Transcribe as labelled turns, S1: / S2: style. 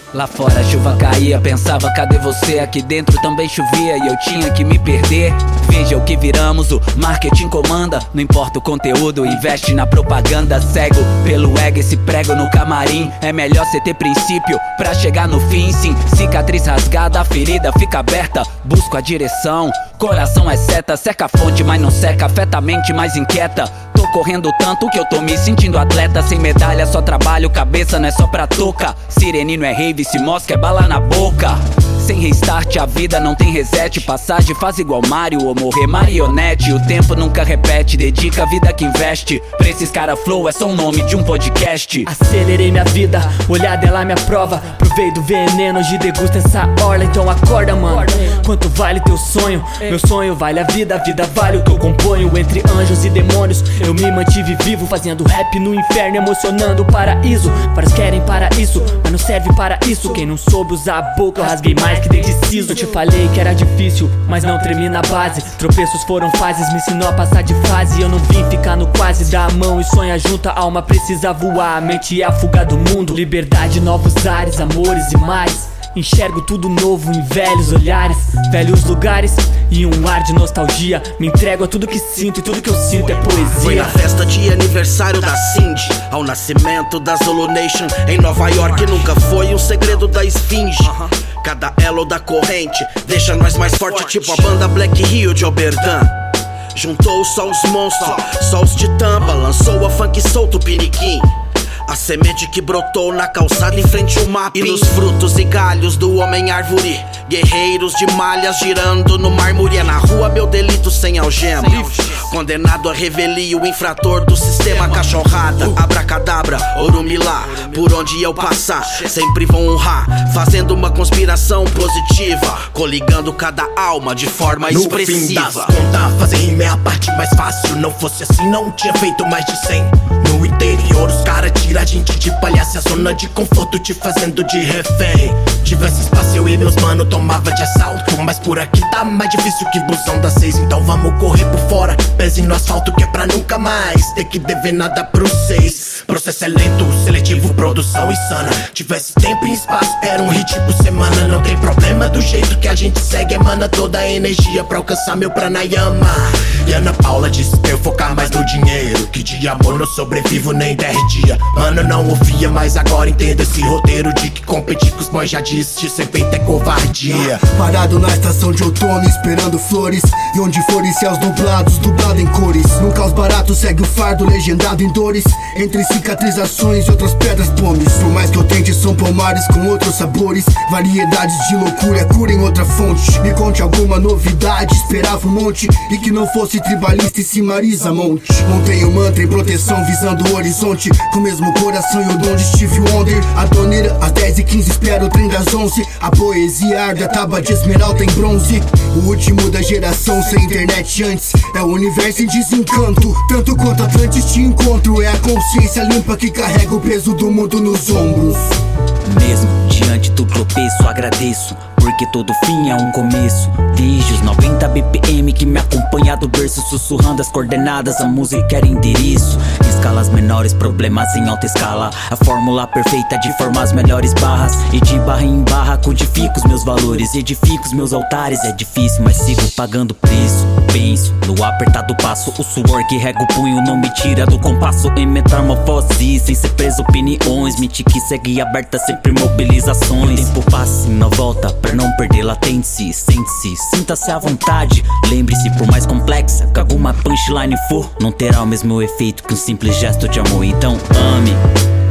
S1: Lá fora a chuva caía, pensava cadê você? Aqui dentro também chovia e eu tinha que me perder. Veja o que viramos, o marketing comanda. Não importa o conteúdo, investe na propaganda. Cego pelo ego, esse prego no camarim. É melhor cê ter princípio pra chegar no fim. Sim, cicatriz rasgada, a ferida fica aberta. Busco a direção, coração é seta. Seca a fonte, mas não seca, afeta a mente mais inquieta. Tô correndo tanto que eu tô me sentindo atleta. Sem medalha, só trabalho, cabeça não é só pra toca. Sirene não é rave, se mosca é bala na boca. Sem restart a vida não tem reset. Passagem faz igual Mario ou morrer marionete. O tempo nunca repete, dedica a vida que investe. Pra esses cara flow é só o nome de um podcast.
S2: Acelerei minha vida, olhar dela minha prova. Provei do veneno, hoje degusta essa orla. Então acorda mano, quanto vale teu sonho? Meu sonho vale a vida vale o que eu componho. Entre anjos e demônios eu me mantive vivo, fazendo rap no inferno, emocionando o paraíso. Vários querem paraíso, mas não serve para isso. Quem não soube usar a boca eu rasguei mais que dedeciso. Eu te falei que era difícil, mas não tremi na base. Tropeços foram fases, me ensinou a passar de fase. Eu não vim ficar no quase, dá a mão e sonha junto. A alma precisa voar, a mente é a fuga do mundo. Liberdade, novos ares, amores e mares. Enxergo tudo novo em velhos olhares, velhos lugares e um ar de nostalgia. Me entrego a tudo que sinto e tudo que eu sinto é poesia.
S3: Foi na festa de aniversário da Cindy, ao nascimento da Zulu Nation em Nova York. Nunca foi um segredo da esfinge. Cada elo da corrente deixa nós mais forte, tipo a banda Black Rio de Oberdan. Juntou só os monstros, só os titã. Balançou a funk solto piniquim. A semente que brotou na calçada em frente ao mapa. E nos frutos e galhos do homem árvore. Guerreiros de malhas girando no mármore. É na rua meu delito sem algema. Condenado a revelia, o infrator do sistema. Cachorrada, abracadabra, orumilá. Por onde eu passar, sempre vão honrar. Fazendo uma conspiração positiva, coligando cada alma de forma expressiva.
S4: No fim das contas, fazer rima é a parte mais fácil. Não fosse assim, não tinha feito mais de 100. No interior, os caras tiram a gente de palhaça, a zona de conforto te fazendo de refém. Tivesse espaço eu e meus mano tomava de assalto, mas por aqui tá mais difícil que busão das 6. Então vamos correr por fora, pés no asfalto que é pra nunca mais ter que dever nada pro 6. Processo é lento, seletivo, produção insana. Tivesse tempo e espaço, era um hit por semana. Não tem problema do jeito que a gente segue, emana toda a energia pra alcançar meu pranayama. E Ana Paula disse pra eu focar mais no dinheiro, que de amor não sobrevivo nem 10 dias. Mano, não ouvia, mas agora entendo esse roteiro de que competir com os boys já disse, sem peito é covardia.
S5: Parado na estação de outono, esperando flores. E onde forem céus nublados, dublado em cores. Num caos barato segue o fardo, legendado em dores. Entre cicatrizações e outras pedras pomes. Por mais que eu tente, são pomares com outros sabores. Variedades de loucura, cura em outra fonte. Me conte alguma novidade, esperava um monte. E que não fosse tribalista e Simariza monte. Montei um mantra em proteção, visando o horizonte. Com o mesmo coração e o dom de Steve Wonder. A doneira, às 10h15 espero o trem das 11. A poesia arde, a tábua de esmeralda em bronze. O último da geração sem internet antes. É o universo em desencanto, tanto quanto Atlantis te encontro. É a consciência limpa que carrega o peso do mundo nos ombros.
S1: Mesmo diante do tropeço agradeço, porque todo fim é um começo. Desde os 90 BPM que me acompanha do berço, sussurrando as coordenadas, a música era endereço. Escalas menores, problemas em alta escala. A fórmula perfeita de formar as melhores barras. E de barra em barra codifico os meus valores, edifico os meus altares. É difícil, mas sigo pagando preço. Penso no apertado passo, o suor que rega o punho não me tira do compasso. Em metamorfose, sem ser preso opiniões. Mente que segue aberta, sempre mobilizações. O tempo passa e não volta, pra não perder latente-se. Sente-se, sinta-se à vontade. Lembre-se, por mais complexa que alguma punchline for, não terá o mesmo efeito que um simples gesto de amor. Então ame